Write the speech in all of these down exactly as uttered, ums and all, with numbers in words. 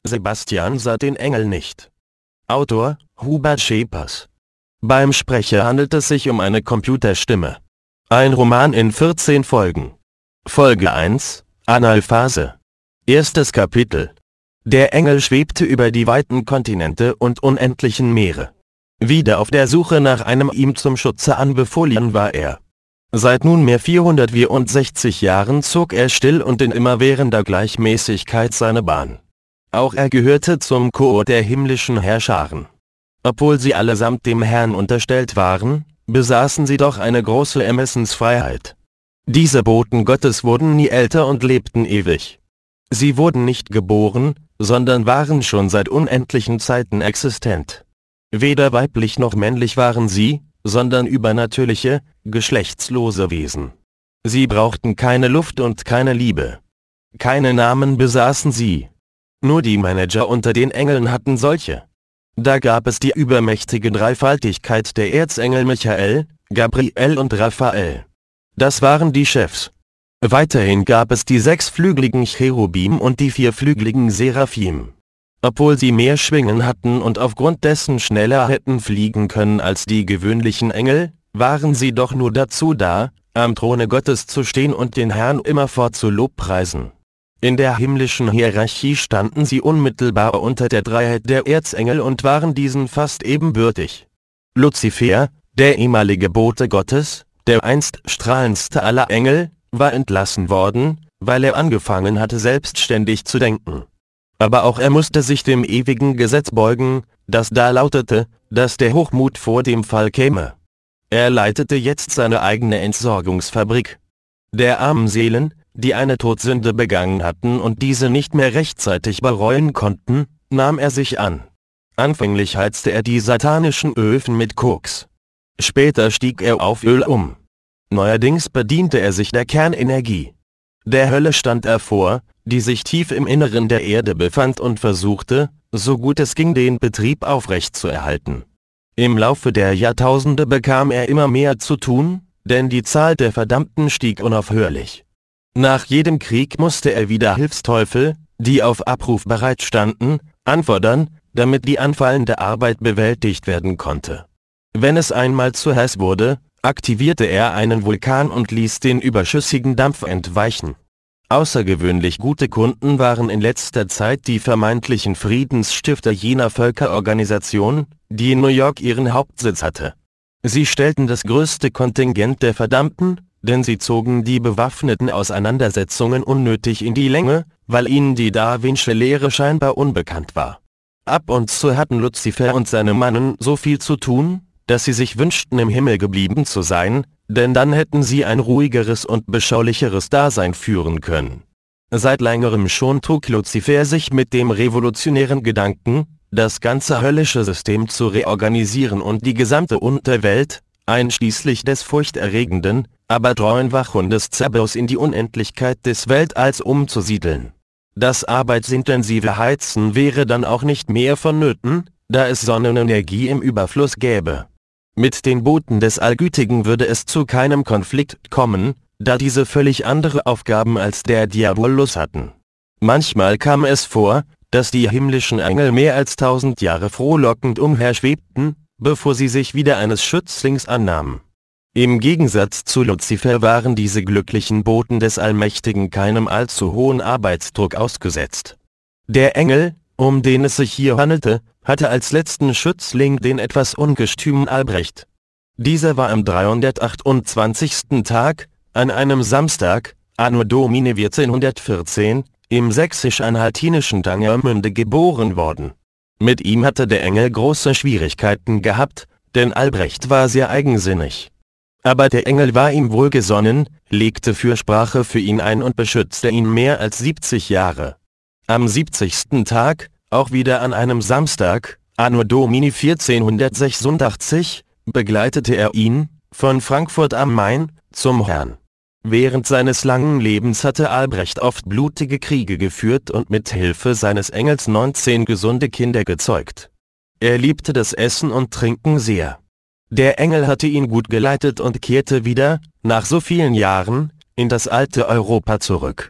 Sebastian sah den Engel nicht. Autor: Hubert Schepers. Beim Sprecher handelt es sich um eine Computerstimme. Ein Roman in vierzehn Folgen. Folge eins: Analphase. Erstes Kapitel. Der Engel schwebte über die weiten Kontinente und unendlichen Meere. Wieder auf der Suche nach einem ihm zum Schutze anbefohlenen war er. Seit nunmehr vierhundertvierundsechzig Jahren zog er still und in immerwährender Gleichmäßigkeit seine Bahn. Auch er gehörte zum Chor der himmlischen Herrscharen. Obwohl sie allesamt dem Herrn unterstellt waren, besaßen sie doch eine große Ermessensfreiheit. Diese Boten Gottes wurden nie älter und lebten ewig. Sie wurden nicht geboren, sondern waren schon seit unendlichen Zeiten existent. Weder weiblich noch männlich waren sie, sondern übernatürliche, geschlechtslose Wesen. Sie brauchten keine Luft und keine Liebe. Keine Namen besaßen sie. Nur die Manager unter den Engeln hatten solche. Da gab es die übermächtige Dreifaltigkeit der Erzengel Michael, Gabriel und Raphael. Das waren die Chefs. Weiterhin gab es die sechsflügeligen Cherubim und die vierflügeligen Seraphim. Obwohl sie mehr Schwingen hatten und aufgrund dessen schneller hätten fliegen können als die gewöhnlichen Engel, waren sie doch nur dazu da, am Throne Gottes zu stehen und den Herrn immerfort zu lobpreisen. In der himmlischen Hierarchie standen sie unmittelbar unter der Dreiheit der Erzengel und waren diesen fast ebenbürtig. Luzifer, der ehemalige Bote Gottes, der einst strahlendste aller Engel, war entlassen worden, weil er angefangen hatte selbstständig zu denken. Aber auch er musste sich dem ewigen Gesetz beugen, das da lautete, dass der Hochmut vor dem Fall käme. Er leitete jetzt seine eigene Entsorgungsfabrik. Der armen Seelen, die eine Todsünde begangen hatten und diese nicht mehr rechtzeitig bereuen konnten, nahm er sich an. Anfänglich heizte er die satanischen Öfen mit Koks. Später stieg er auf Öl um. Neuerdings bediente er sich der Kernenergie. Der Hölle stand er vor, die sich tief im Inneren der Erde befand und versuchte, so gut es ging, den Betrieb aufrechtzuerhalten. Im Laufe der Jahrtausende bekam er immer mehr zu tun, denn die Zahl der Verdammten stieg unaufhörlich. Nach jedem Krieg musste er wieder Hilfsteufel, die auf Abruf bereit standen, anfordern, damit die anfallende Arbeit bewältigt werden konnte. Wenn es einmal zu heiß wurde, aktivierte er einen Vulkan und ließ den überschüssigen Dampf entweichen. Außergewöhnlich gute Kunden waren in letzter Zeit die vermeintlichen Friedensstifter jener Völkerorganisation, die in New York ihren Hauptsitz hatte. Sie stellten das größte Kontingent der Verdammten, denn sie zogen die bewaffneten Auseinandersetzungen unnötig in die Länge, weil ihnen die darwinsche Lehre scheinbar unbekannt war. Ab und zu hatten Luzifer und seine Mannen so viel zu tun, dass sie sich wünschten, im Himmel geblieben zu sein, denn dann hätten sie ein ruhigeres und beschaulicheres Dasein führen können. Seit längerem schon trug Luzifer sich mit dem revolutionären Gedanken, das ganze höllische System zu reorganisieren und die gesamte Unterwelt, einschließlich des furchterregenden, aber treuen Wachhundes Cerberus in die Unendlichkeit des Weltalls umzusiedeln. Das arbeitsintensive Heizen wäre dann auch nicht mehr vonnöten, da es Sonnenenergie im Überfluss gäbe. Mit den Boten des Allgütigen würde es zu keinem Konflikt kommen, da diese völlig andere Aufgaben als der Diabolus hatten. Manchmal kam es vor, dass die himmlischen Engel mehr als tausend Jahre frohlockend umherschwebten, bevor sie sich wieder eines Schützlings annahmen. Im Gegensatz zu Luzifer waren diese glücklichen Boten des Allmächtigen keinem allzu hohen Arbeitsdruck ausgesetzt. Der Engel, um den es sich hier handelte, hatte als letzten Schützling den etwas ungestümen Albrecht. Dieser war am dreihundertachtundzwanzigsten Tag, an einem Samstag, Anno Domini vierzehnhundertvierzehn, im sächsisch-anhaltinischen Tangermünde geboren worden. Mit ihm hatte der Engel große Schwierigkeiten gehabt, denn Albrecht war sehr eigensinnig. Aber der Engel war ihm wohlgesonnen, legte Fürsprache für ihn ein und beschützte ihn mehr als siebzig Jahre. Am siebzigsten Tag, auch wieder an einem Samstag, Anno Domini vierzehnhundertsechsundachtzig, begleitete er ihn, von Frankfurt am Main, zum Herrn. Während seines langen Lebens hatte Albrecht oft blutige Kriege geführt und mit Hilfe seines Engels neunzehn gesunde Kinder gezeugt. Er liebte das Essen und Trinken sehr. Der Engel hatte ihn gut geleitet und kehrte wieder, nach so vielen Jahren, in das alte Europa zurück.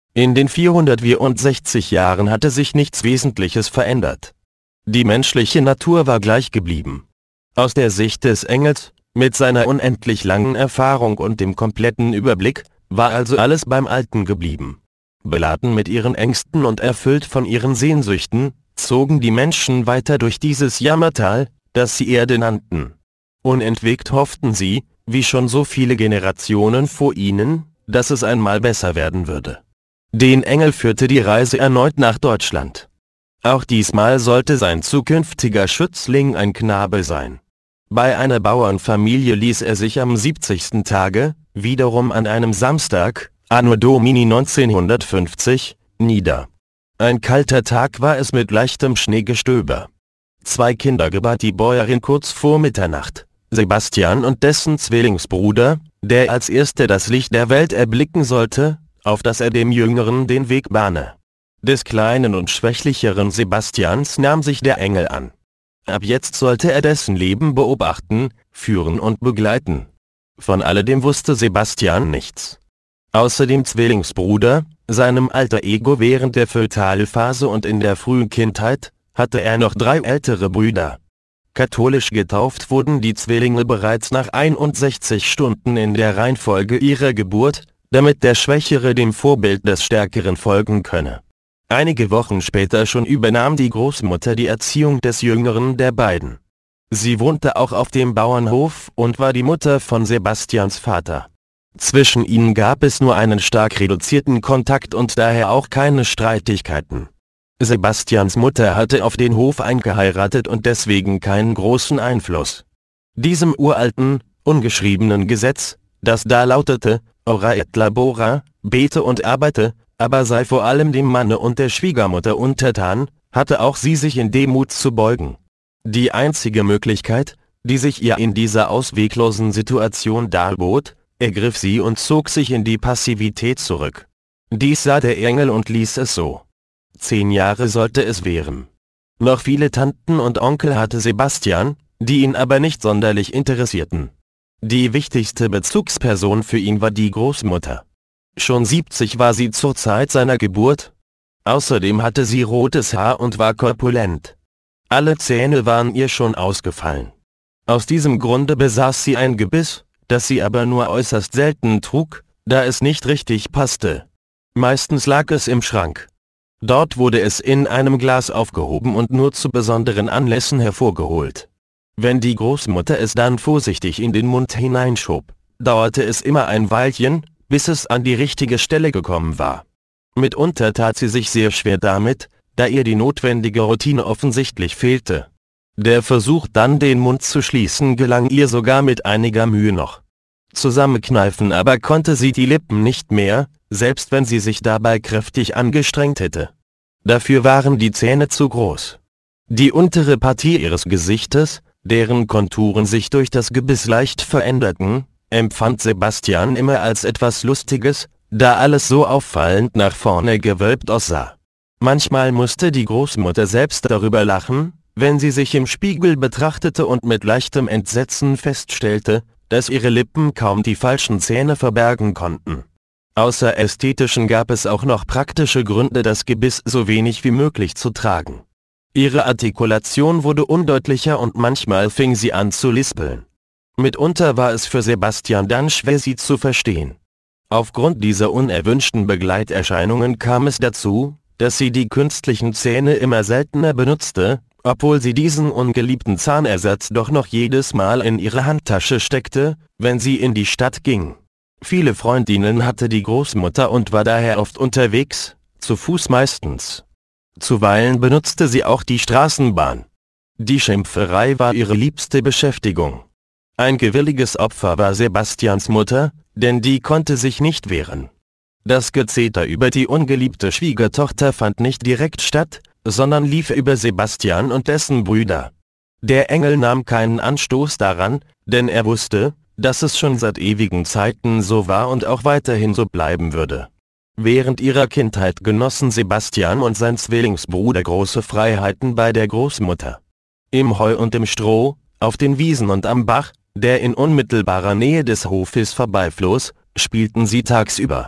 In den vierhundertvierundsechzig Jahren hatte sich nichts Wesentliches verändert. Die menschliche Natur war gleich geblieben. Aus der Sicht des Engels, mit seiner unendlich langen Erfahrung und dem kompletten Überblick, war also alles beim Alten geblieben. Beladen mit ihren Ängsten und erfüllt von ihren Sehnsüchten, zogen die Menschen weiter durch dieses Jammertal, das sie Erde nannten. Unentwegt hofften sie, wie schon so viele Generationen vor ihnen, dass es einmal besser werden würde. Den Engel führte die Reise erneut nach Deutschland. Auch diesmal sollte sein zukünftiger Schützling ein Knabe sein. Bei einer Bauernfamilie ließ er sich am siebzigsten Tage, wiederum an einem Samstag, Anno Domini neunzehnhundertfünfzig, nieder. Ein kalter Tag war es mit leichtem Schneegestöber. Zwei Kinder gebar die Bäuerin kurz vor Mitternacht, Sebastian und dessen Zwillingsbruder, der als erster das Licht der Welt erblicken sollte, auf das er dem Jüngeren den Weg bahne. Des kleinen und schwächlicheren Sebastians nahm sich der Engel an. Ab jetzt sollte er dessen Leben beobachten, führen und begleiten. Von alledem wusste Sebastian nichts. Außer dem Zwillingsbruder, seinem Alter Ego während der Fötalphase und in der frühen Kindheit, hatte er noch drei ältere Brüder. Katholisch getauft wurden die Zwillinge bereits nach einundsechzig Stunden in der Reihenfolge ihrer Geburt, damit der Schwächere dem Vorbild des Stärkeren folgen könne. Einige Wochen später schon übernahm die Großmutter die Erziehung des Jüngeren der beiden. Sie wohnte auch auf dem Bauernhof und war die Mutter von Sebastians Vater. Zwischen ihnen gab es nur einen stark reduzierten Kontakt und daher auch keine Streitigkeiten. Sebastians Mutter hatte auf den Hof eingeheiratet und deswegen keinen großen Einfluss. Diesem uralten, ungeschriebenen Gesetz, das da lautete, Ora et labora, bete und arbeite, aber sei vor allem dem Manne und der Schwiegermutter untertan, hatte auch sie sich in Demut zu beugen. Die einzige Möglichkeit, die sich ihr in dieser ausweglosen Situation darbot, ergriff sie und zog sich in die Passivität zurück. Dies sah der Engel und ließ es so. Zehn Jahre sollte es währen. Noch viele Tanten und Onkel hatte Sebastian, die ihn aber nicht sonderlich interessierten. Die wichtigste Bezugsperson für ihn war die Großmutter. Schon siebzig war sie zur Zeit seiner Geburt. Außerdem hatte sie rotes Haar und war korpulent. Alle Zähne waren ihr schon ausgefallen. Aus diesem Grunde besaß sie ein Gebiss, das sie aber nur äußerst selten trug, da es nicht richtig passte. Meistens lag es im Schrank. Dort wurde es in einem Glas aufgehoben und nur zu besonderen Anlässen hervorgeholt. Wenn die Großmutter es dann vorsichtig in den Mund hineinschob, dauerte es immer ein Weilchen, bis es an die richtige Stelle gekommen war. Mitunter tat sie sich sehr schwer damit, da ihr die notwendige Routine offensichtlich fehlte. Der Versuch dann den Mund zu schließen gelang ihr sogar mit einiger Mühe noch. Zusammenkneifen aber konnte sie die Lippen nicht mehr, selbst wenn sie sich dabei kräftig angestrengt hätte. Dafür waren die Zähne zu groß. Die untere Partie ihres Gesichtes, deren Konturen sich durch das Gebiss leicht veränderten, empfand Sebastian immer als etwas Lustiges, da alles so auffallend nach vorne gewölbt aussah. Manchmal musste die Großmutter selbst darüber lachen, wenn sie sich im Spiegel betrachtete und mit leichtem Entsetzen feststellte, dass ihre Lippen kaum die falschen Zähne verbergen konnten. Außer ästhetischen gab es auch noch praktische Gründe, das Gebiss so wenig wie möglich zu tragen. Ihre Artikulation wurde undeutlicher und manchmal fing sie an zu lispeln. Mitunter war es für Sebastian dann schwer, sie zu verstehen. Aufgrund dieser unerwünschten Begleiterscheinungen kam es dazu, dass sie die künstlichen Zähne immer seltener benutzte, obwohl sie diesen ungeliebten Zahnersatz doch noch jedes Mal in ihre Handtasche steckte, wenn sie in die Stadt ging. Viele Freundinnen hatte die Großmutter und war daher oft unterwegs, zu Fuß meistens. Zuweilen benutzte sie auch die Straßenbahn. Die Schimpferei war ihre liebste Beschäftigung. Ein gewilliges Opfer war Sebastians Mutter, denn die konnte sich nicht wehren. Das Gezeter über die ungeliebte Schwiegertochter fand nicht direkt statt, sondern lief über Sebastian und dessen Brüder. Der Engel nahm keinen Anstoß daran, denn er wusste, dass es schon seit ewigen Zeiten so war und auch weiterhin so bleiben würde. Während ihrer Kindheit genossen Sebastian und sein Zwillingsbruder große Freiheiten bei der Großmutter. Im Heu und im Stroh, auf den Wiesen und am Bach, der in unmittelbarer Nähe des Hofes vorbeifloss, spielten sie tagsüber.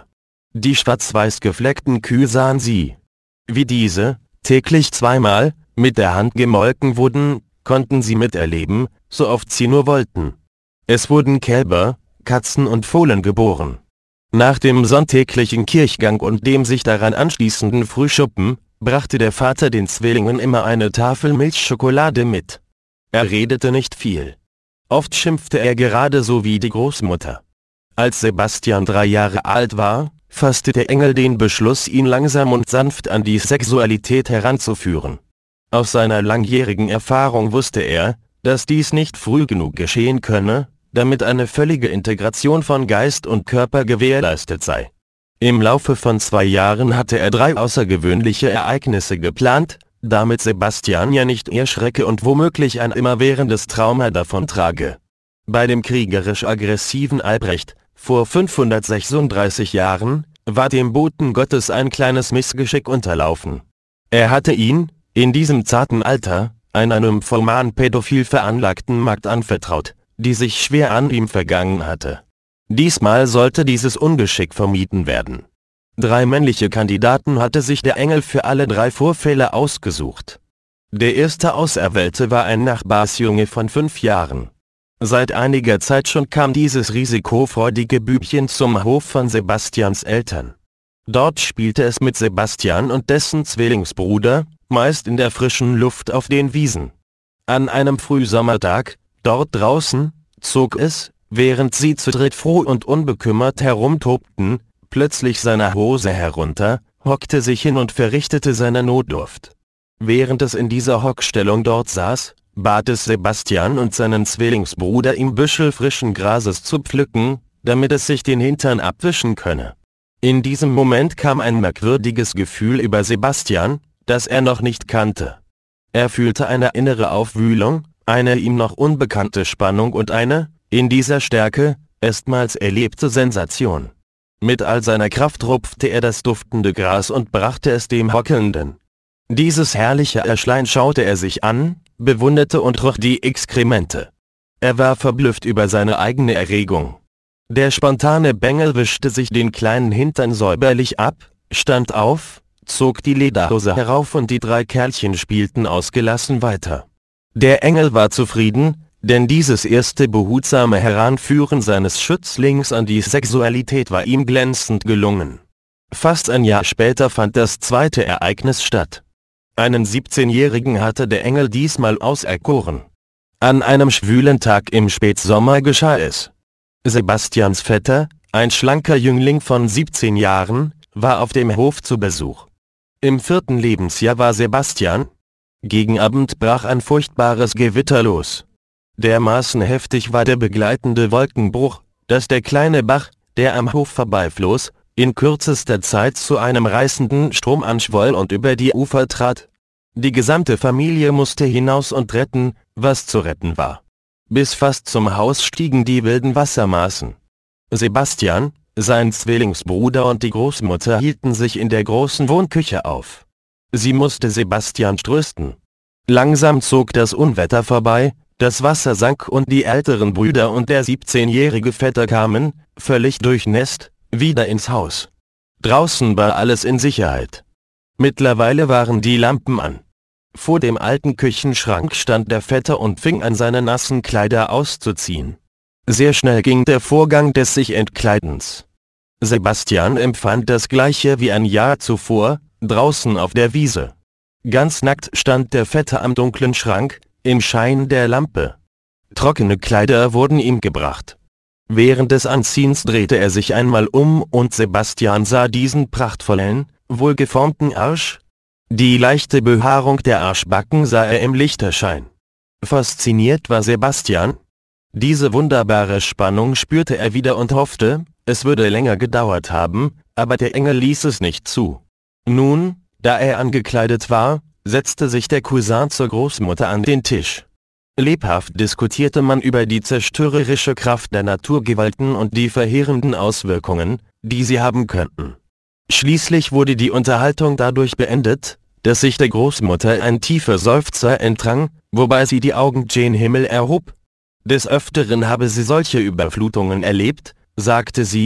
Die schwarz-weiß gefleckten Kühe sahen sie. Wie diese, täglich zweimal, mit der Hand gemolken wurden, konnten sie miterleben, so oft sie nur wollten. Es wurden Kälber, Katzen und Fohlen geboren. Nach dem sonntäglichen Kirchgang und dem sich daran anschließenden Frühschuppen, brachte der Vater den Zwillingen immer eine Tafel Milchschokolade mit. Er redete nicht viel. Oft schimpfte er gerade so wie die Großmutter. Als Sebastian drei Jahre alt war, fasste der Engel den Beschluss, ihn langsam und sanft an die Sexualität heranzuführen. Aus seiner langjährigen Erfahrung wusste er, dass dies nicht früh genug geschehen könne, damit eine völlige Integration von Geist und Körper gewährleistet sei. Im Laufe von zwei Jahren hatte er drei außergewöhnliche Ereignisse geplant, damit Sebastian ja nicht erschrecke und womöglich ein immerwährendes Trauma davontrage. Bei dem kriegerisch-aggressiven Albrecht, vor fünfhundertsechsunddreißig Jahren, war dem Boten Gottes ein kleines Missgeschick unterlaufen. Er hatte ihn, in diesem zarten Alter, einer nymphoman pädophil veranlagten Magd anvertraut, die sich schwer an ihm vergangen hatte. Diesmal sollte dieses Ungeschick vermieden werden. Drei männliche Kandidaten hatte sich der Engel für alle drei Vorfälle ausgesucht. Der erste Auserwählte war ein Nachbarsjunge von fünf Jahren. Seit einiger Zeit schon kam dieses risikofreudige Bübchen zum Hof von Sebastians Eltern. Dort spielte es mit Sebastian und dessen Zwillingsbruder, meist in der frischen Luft auf den Wiesen. An einem Frühsommertag, dort draußen, zog es, während sie zu dritt froh und unbekümmert herumtobten, plötzlich seine Hose herunter, hockte sich hin und verrichtete seine Notdurft. Während es in dieser Hockstellung dort saß, bat es Sebastian und seinen Zwillingsbruder, ihm Büschel frischen Grases zu pflücken, damit es sich den Hintern abwischen könne. In diesem Moment kam ein merkwürdiges Gefühl über Sebastian, das er noch nicht kannte. Er fühlte eine innere Aufwühlung, eine ihm noch unbekannte Spannung und eine, in dieser Stärke, erstmals erlebte Sensation. Mit all seiner Kraft rupfte er das duftende Gras und brachte es dem Hockelnden. Dieses herrliche Erschlein schaute er sich an, bewunderte und roch die Exkremente. Er war verblüfft über seine eigene Erregung. Der spontane Bengel wischte sich den kleinen Hintern säuberlich ab, stand auf, zog die Lederhose herauf und die drei Kerlchen spielten ausgelassen weiter. Der Engel war zufrieden, denn dieses erste behutsame Heranführen seines Schützlings an die Sexualität war ihm glänzend gelungen. Fast ein Jahr später fand das zweite Ereignis statt. Einen siebzehnjährigen hatte der Engel diesmal auserkoren. An einem schwülen Tag im Spätsommer geschah es. Sebastians Vetter, ein schlanker Jüngling von siebzehn Jahren, war auf dem Hof zu Besuch. Im vierten Lebensjahr war Sebastian. Gegen Abend brach ein furchtbares Gewitter los. Dermaßen heftig war der begleitende Wolkenbruch, dass der kleine Bach, der am Hof vorbeifloss, in kürzester Zeit zu einem reißenden Strom anschwoll und über die Ufer trat. Die gesamte Familie musste hinaus und retten, was zu retten war. Bis fast zum Haus stiegen die wilden Wassermaßen. Sebastian, sein Zwillingsbruder und die Großmutter hielten sich in der großen Wohnküche auf. Sie musste Sebastian trösten. Langsam zog das Unwetter vorbei, das Wasser sank und die älteren Brüder und der siebzehnjährige Vetter kamen, völlig durchnässt, wieder ins Haus. Draußen war alles in Sicherheit. Mittlerweile waren die Lampen an. Vor dem alten Küchenschrank stand der Vetter und fing an, seine nassen Kleider auszuziehen. Sehr schnell ging der Vorgang des sich Entkleidens. Sebastian empfand das Gleiche wie ein Jahr zuvor, draußen auf der Wiese. Ganz nackt stand der Vetter am dunklen Schrank, im Schein der Lampe. Trockene Kleider wurden ihm gebracht. Während des Anziehens drehte er sich einmal um und Sebastian sah diesen prachtvollen, wohlgeformten Arsch. Die leichte Behaarung der Arschbacken sah er im Lichterschein. Fasziniert war Sebastian. Diese wunderbare Spannung spürte er wieder und hoffte, es würde länger gedauert haben, aber der Engel ließ es nicht zu. Nun, da er angekleidet war, setzte sich der Cousin zur Großmutter an den Tisch. Lebhaft diskutierte man über die zerstörerische Kraft der Naturgewalten und die verheerenden Auswirkungen, die sie haben könnten. Schließlich wurde die Unterhaltung dadurch beendet, dass sich der Großmutter ein tiefer Seufzer entrang, wobei sie die Augen gen Himmel erhob. Des Öfteren habe sie solche Überflutungen erlebt, sagte sie,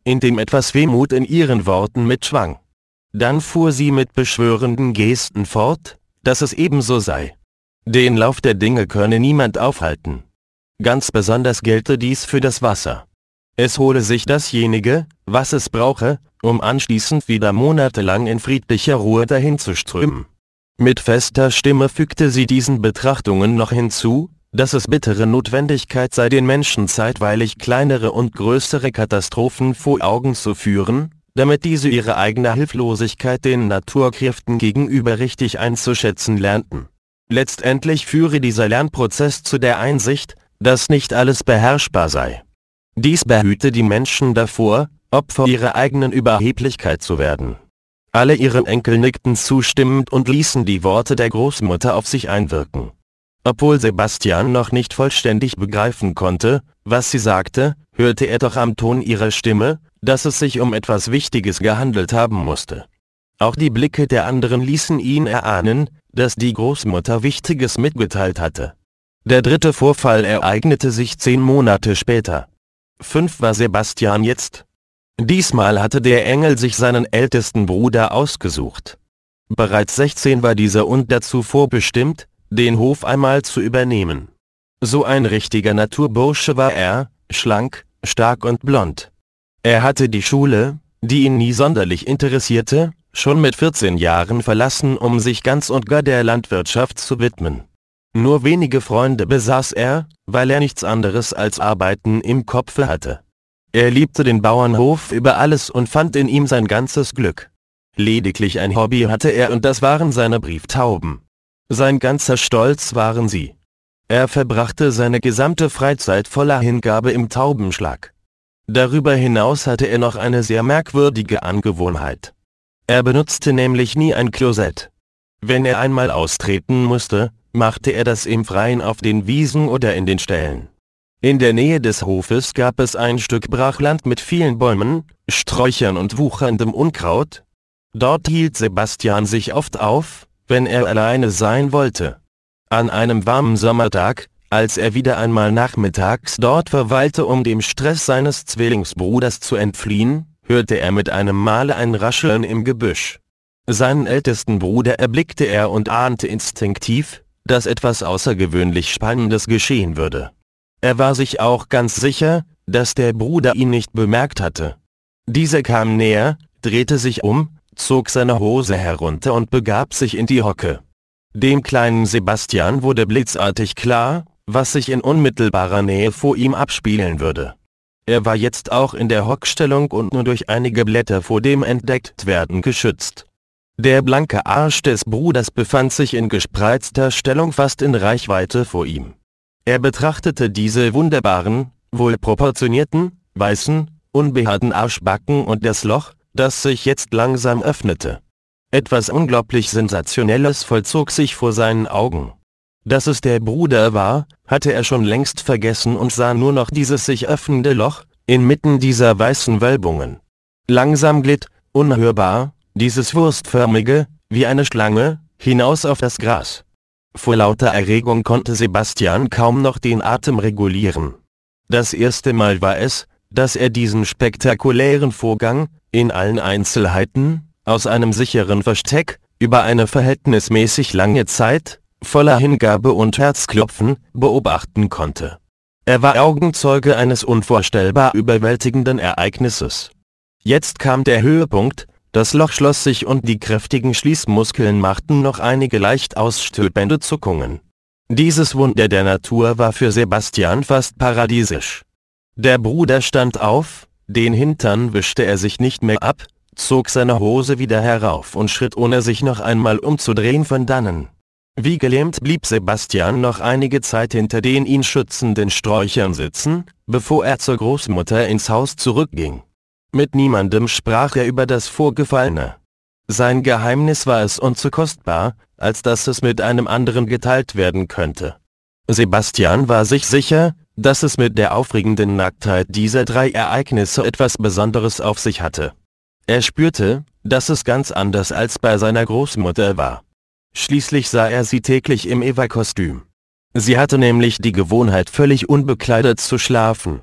indem etwas Wehmut in ihren Worten mitschwang. Dann fuhr sie mit beschwörenden Gesten fort, dass es ebenso sei. Den Lauf der Dinge könne niemand aufhalten. Ganz besonders gelte dies für das Wasser. Es hole sich dasjenige, was es brauche, um anschließend wieder monatelang in friedlicher Ruhe dahinzuströmen. Mit fester Stimme fügte sie diesen Betrachtungen noch hinzu, dass es bittere Notwendigkeit sei, den Menschen zeitweilig kleinere und größere Katastrophen vor Augen zu führen, damit diese ihre eigene Hilflosigkeit den Naturkräften gegenüber richtig einzuschätzen lernten. Letztendlich führe dieser Lernprozess zu der Einsicht, dass nicht alles beherrschbar sei. Dies behüte die Menschen davor, Opfer ihrer eigenen Überheblichkeit zu werden. Alle ihre Enkel nickten zustimmend und ließen die Worte der Großmutter auf sich einwirken. Obwohl Sebastian noch nicht vollständig begreifen konnte, was sie sagte, hörte er doch am Ton ihrer Stimme, dass es sich um etwas Wichtiges gehandelt haben musste. Auch die Blicke der anderen ließen ihn erahnen, dass die Großmutter Wichtiges mitgeteilt hatte. Der dritte Vorfall ereignete sich zehn Monate später. Fünf war Sebastian jetzt. Diesmal hatte der Engel sich seinen ältesten Bruder ausgesucht. Bereits sechzehn war dieser und dazu vorbestimmt, den Hof einmal zu übernehmen. So ein richtiger Naturbursche war er, schlank, stark und blond. Er hatte die Schule, die ihn nie sonderlich interessierte, schon mit vierzehn Jahren verlassen, um sich ganz und gar der Landwirtschaft zu widmen. Nur wenige Freunde besaß er, weil er nichts anderes als Arbeiten im Kopfe hatte. Er liebte den Bauernhof über alles und fand in ihm sein ganzes Glück. Lediglich ein Hobby hatte er und das waren seine Brieftauben. Sein ganzer Stolz waren sie. Er verbrachte seine gesamte Freizeit voller Hingabe im Taubenschlag. Darüber hinaus hatte er noch eine sehr merkwürdige Angewohnheit. Er benutzte nämlich nie ein Klosett. Wenn er einmal austreten musste, machte er das im Freien auf den Wiesen oder in den Ställen. In der Nähe des Hofes gab es ein Stück Brachland mit vielen Bäumen, Sträuchern und wucherndem Unkraut. Dort hielt Sebastian sich oft auf, wenn er alleine sein wollte. An einem warmen Sommertag, als er wieder einmal nachmittags dort verweilte, um dem Stress seines Zwillingsbruders zu entfliehen, hörte er mit einem Male ein Rascheln im Gebüsch. Seinen ältesten Bruder erblickte er und ahnte instinktiv, dass etwas außergewöhnlich Spannendes geschehen würde. Er war sich auch ganz sicher, dass der Bruder ihn nicht bemerkt hatte. Dieser kam näher, drehte sich um, zog seine Hose herunter und begab sich in die Hocke. Dem kleinen Sebastian wurde blitzartig klar, was sich in unmittelbarer Nähe vor ihm abspielen würde. Er war jetzt auch in der Hockstellung und nur durch einige Blätter vor dem Entdecktwerden geschützt. Der blanke Arsch des Bruders befand sich in gespreizter Stellung fast in Reichweite vor ihm. Er betrachtete diese wunderbaren, wohlproportionierten, weißen, unbehaarten Arschbacken und das Loch, das sich jetzt langsam öffnete. Etwas unglaublich Sensationelles vollzog sich vor seinen Augen. Dass es der Bruder war, hatte er schon längst vergessen und sah nur noch dieses sich öffnende Loch, inmitten dieser weißen Wölbungen. Langsam glitt, unhörbar, dieses wurstförmige, wie eine Schlange, hinaus auf das Gras. Vor lauter Erregung konnte Sebastian kaum noch den Atem regulieren. Das erste Mal war es, dass er diesen spektakulären Vorgang, in allen Einzelheiten, aus einem sicheren Versteck, über eine verhältnismäßig lange Zeit, voller Hingabe und Herzklopfen, beobachten konnte. Er war Augenzeuge eines unvorstellbar überwältigenden Ereignisses. Jetzt kam der Höhepunkt, das Loch schloss sich und die kräftigen Schließmuskeln machten noch einige leicht ausstülpende Zuckungen. Dieses Wunder der Natur war für Sebastian fast paradiesisch. Der Bruder stand auf, den Hintern wischte er sich nicht mehr ab, zog seine Hose wieder herauf und schritt ohne sich noch einmal umzudrehen von dannen. Wie gelähmt blieb Sebastian noch einige Zeit hinter den ihn schützenden Sträuchern sitzen, bevor er zur Großmutter ins Haus zurückging. Mit niemandem sprach er über das Vorgefallene. Sein Geheimnis war es und zu kostbar, als dass es mit einem anderen geteilt werden könnte. Sebastian war sich sicher, dass es mit der aufregenden Nacktheit dieser drei Ereignisse etwas Besonderes auf sich hatte. Er spürte, dass es ganz anders als bei seiner Großmutter war. Schließlich sah er sie täglich im Eva-Kostüm. Sie hatte nämlich die Gewohnheit, völlig unbekleidet zu schlafen.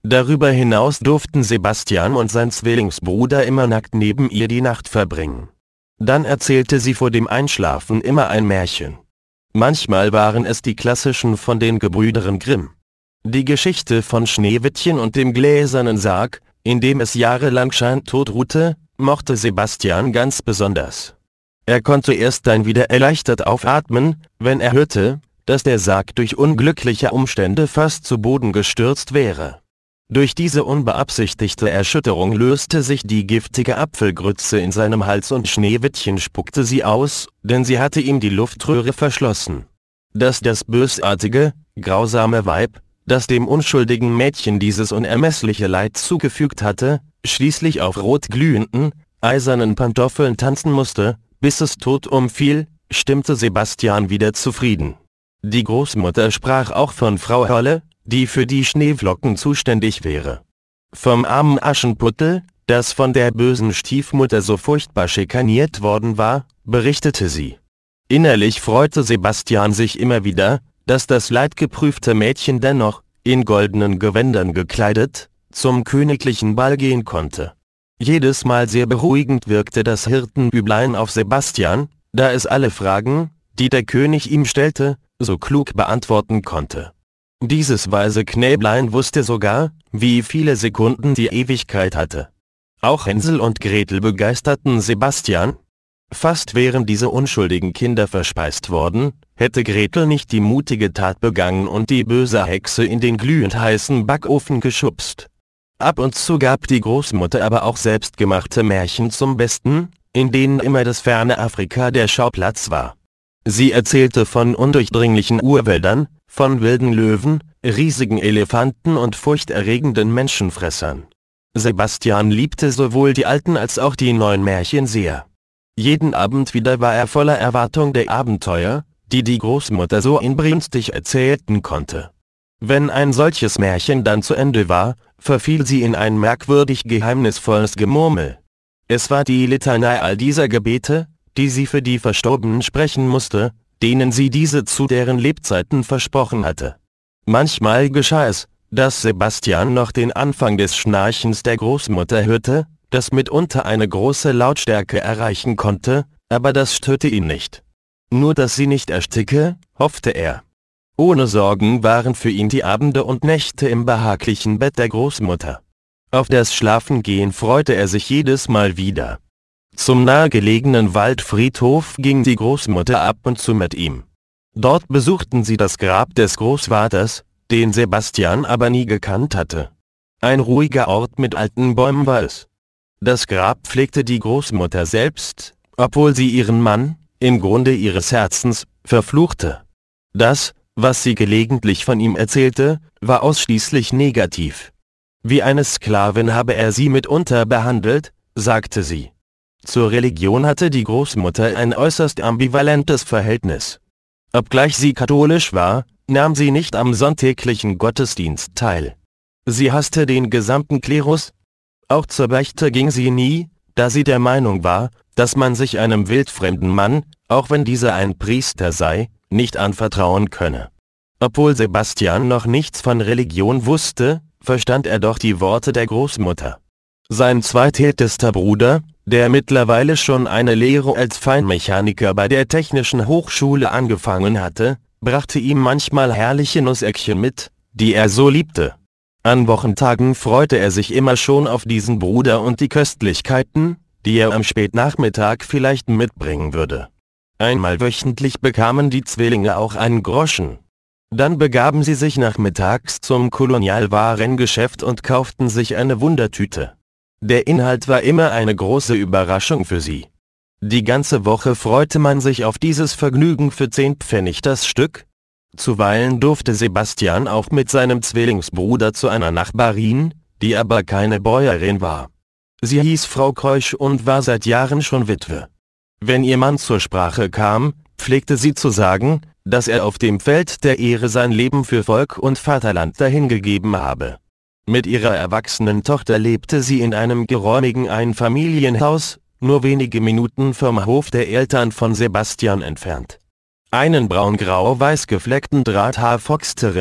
Darüber hinaus durften Sebastian und sein Zwillingsbruder immer nackt neben ihr die Nacht verbringen. Dann erzählte sie vor dem Einschlafen immer ein Märchen. Manchmal waren es die klassischen von den Gebrüdern Grimm. Die Geschichte von Schneewittchen und dem gläsernen Sarg, in dem es jahrelang scheintot ruhte, mochte Sebastian ganz besonders. Er konnte erst dann wieder erleichtert aufatmen, wenn er hörte, dass der Sarg durch unglückliche Umstände fast zu Boden gestürzt wäre. Durch diese unbeabsichtigte Erschütterung löste sich die giftige Apfelgrütze in seinem Hals und Schneewittchen spuckte sie aus, denn sie hatte ihm die Luftröhre verschlossen. Dass das bösartige, grausame Weib, das dem unschuldigen Mädchen dieses unermessliche Leid zugefügt hatte, schließlich auf rotglühenden, eisernen Pantoffeln tanzen musste, bis es tot umfiel, stimmte Sebastian wieder zufrieden. Die Großmutter sprach auch von Frau Holle, die für die Schneeflocken zuständig wäre. Vom armen Aschenputtel, das von der bösen Stiefmutter so furchtbar schikaniert worden war, berichtete sie. Innerlich freute Sebastian sich immer wieder, dass das leidgeprüfte Mädchen dennoch, in goldenen Gewändern gekleidet, zum königlichen Ball gehen konnte. Jedes Mal sehr beruhigend wirkte das Hirtenbüblein auf Sebastian, da es alle Fragen, die der König ihm stellte, so klug beantworten konnte. Dieses weise Knäblein wusste sogar, wie viele Sekunden die Ewigkeit hatte. Auch Hänsel und Gretel begeisterten Sebastian. Fast wären diese unschuldigen Kinder verspeist worden, hätte Gretel nicht die mutige Tat begangen und die böse Hexe in den glühend heißen Backofen geschubst. Ab und zu gab die Großmutter aber auch selbstgemachte Märchen zum Besten, in denen immer das ferne Afrika der Schauplatz war. Sie erzählte von undurchdringlichen Urwäldern, von wilden Löwen, riesigen Elefanten und furchterregenden Menschenfressern. Sebastian liebte sowohl die alten als auch die neuen Märchen sehr. Jeden Abend wieder war er voller Erwartung der Abenteuer, die die Großmutter so inbrünstig erzählten konnte. Wenn ein solches Märchen dann zu Ende war, verfiel sie in ein merkwürdig geheimnisvolles Gemurmel. Es war die Litanei all dieser Gebete, die sie für die Verstorbenen sprechen musste, denen sie diese zu deren Lebzeiten versprochen hatte. Manchmal geschah es, dass Sebastian noch den Anfang des Schnarchens der Großmutter hörte, das mitunter eine große Lautstärke erreichen konnte, aber das störte ihn nicht. Nur dass sie nicht ersticke, hoffte er. Ohne Sorgen waren für ihn die Abende und Nächte im behaglichen Bett der Großmutter. Auf das Schlafengehen freute er sich jedes Mal wieder. Zum nahegelegenen Waldfriedhof ging die Großmutter ab und zu mit ihm. Dort besuchten sie das Grab des Großvaters, den Sebastian aber nie gekannt hatte. Ein ruhiger Ort mit alten Bäumen war es. Das Grab pflegte die Großmutter selbst, obwohl sie ihren Mann, im Grunde ihres Herzens, verfluchte. Das, was sie gelegentlich von ihm erzählte, war ausschließlich negativ. Wie eine Sklavin habe er sie mitunter behandelt, sagte sie. Zur Religion hatte die Großmutter ein äußerst ambivalentes Verhältnis. Obgleich sie katholisch war, nahm sie nicht am sonntäglichen Gottesdienst teil. Sie hasste den gesamten Klerus. Auch zur Beichte ging sie nie, da sie der Meinung war, dass man sich einem wildfremden Mann, auch wenn dieser ein Priester sei, nicht anvertrauen könne. Obwohl Sebastian noch nichts von Religion wusste, verstand er doch die Worte der Großmutter. Sein zweitältester Bruder, der mittlerweile schon eine Lehre als Feinmechaniker bei der Technischen Hochschule angefangen hatte, brachte ihm manchmal herrliche Nusseckchen mit, die er so liebte. An Wochentagen freute er sich immer schon auf diesen Bruder und die Köstlichkeiten, die er am Spätnachmittag vielleicht mitbringen würde. Einmal wöchentlich bekamen die Zwillinge auch einen Groschen. Dann begaben sie sich nachmittags zum Kolonialwarengeschäft und kauften sich eine Wundertüte. Der Inhalt war immer eine große Überraschung für sie. Die ganze Woche freute man sich auf dieses Vergnügen für zehn Pfennig das Stück. Zuweilen durfte Sebastian auch mit seinem Zwillingsbruder zu einer Nachbarin, die aber keine Bäuerin war. Sie hieß Frau Keusch und war seit Jahren schon Witwe. Wenn ihr Mann zur Sprache kam, pflegte sie zu sagen, dass er auf dem Feld der Ehre sein Leben für Volk und Vaterland dahingegeben habe. Mit ihrer erwachsenen Tochter lebte sie in einem geräumigen Einfamilienhaus, nur wenige Minuten vom Hof der Eltern von Sebastian entfernt. Einen braun-grau-weiß gefleckten Drahthaar-Fox-Terrier,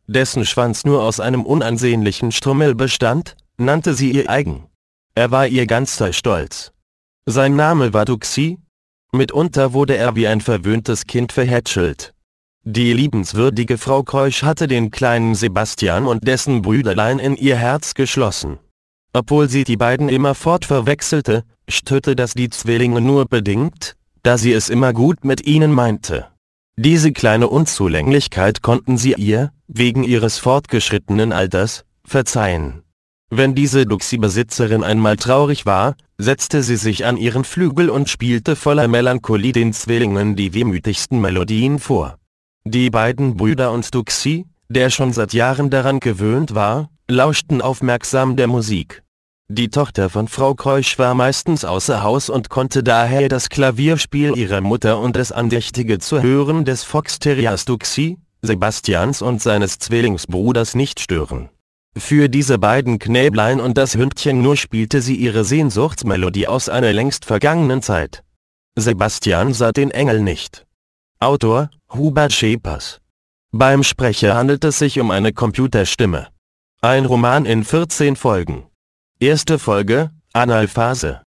dessen Schwanz nur aus einem unansehnlichen Strummel bestand, nannte sie ihr eigen. Er war ihr ganzer Stolz. Sein Name war Duxi. Mitunter wurde er wie ein verwöhntes Kind verhätschelt. Die liebenswürdige Frau Keusch hatte den kleinen Sebastian und dessen Brüderlein in ihr Herz geschlossen. Obwohl sie die beiden immerfort verwechselte, störte das die Zwillinge nur bedingt, da sie es immer gut mit ihnen meinte. Diese kleine Unzulänglichkeit konnten sie ihr, wegen ihres fortgeschrittenen Alters, verzeihen. Wenn diese Duxi-Besitzerin einmal traurig war, setzte sie sich an ihren Flügel und spielte voller Melancholie den Zwillingen die wehmütigsten Melodien vor. Die beiden Brüder und Duxi, der schon seit Jahren daran gewöhnt war, lauschten aufmerksam der Musik. Die Tochter von Frau Keusch war meistens außer Haus und konnte daher das Klavierspiel ihrer Mutter und das andächtige Zuhören des Foxterriers Duxi, Sebastians und seines Zwillingsbruders nicht stören. Für diese beiden Knäblein und das Hündchen nur spielte sie ihre Sehnsuchtsmelodie aus einer längst vergangenen Zeit. Sebastian sah den Engel nicht. Autor: Hubert Schepers. Beim Sprecher handelt es sich um eine Computerstimme. Ein Roman in vierzehn Folgen. Erste Folge: Analphase.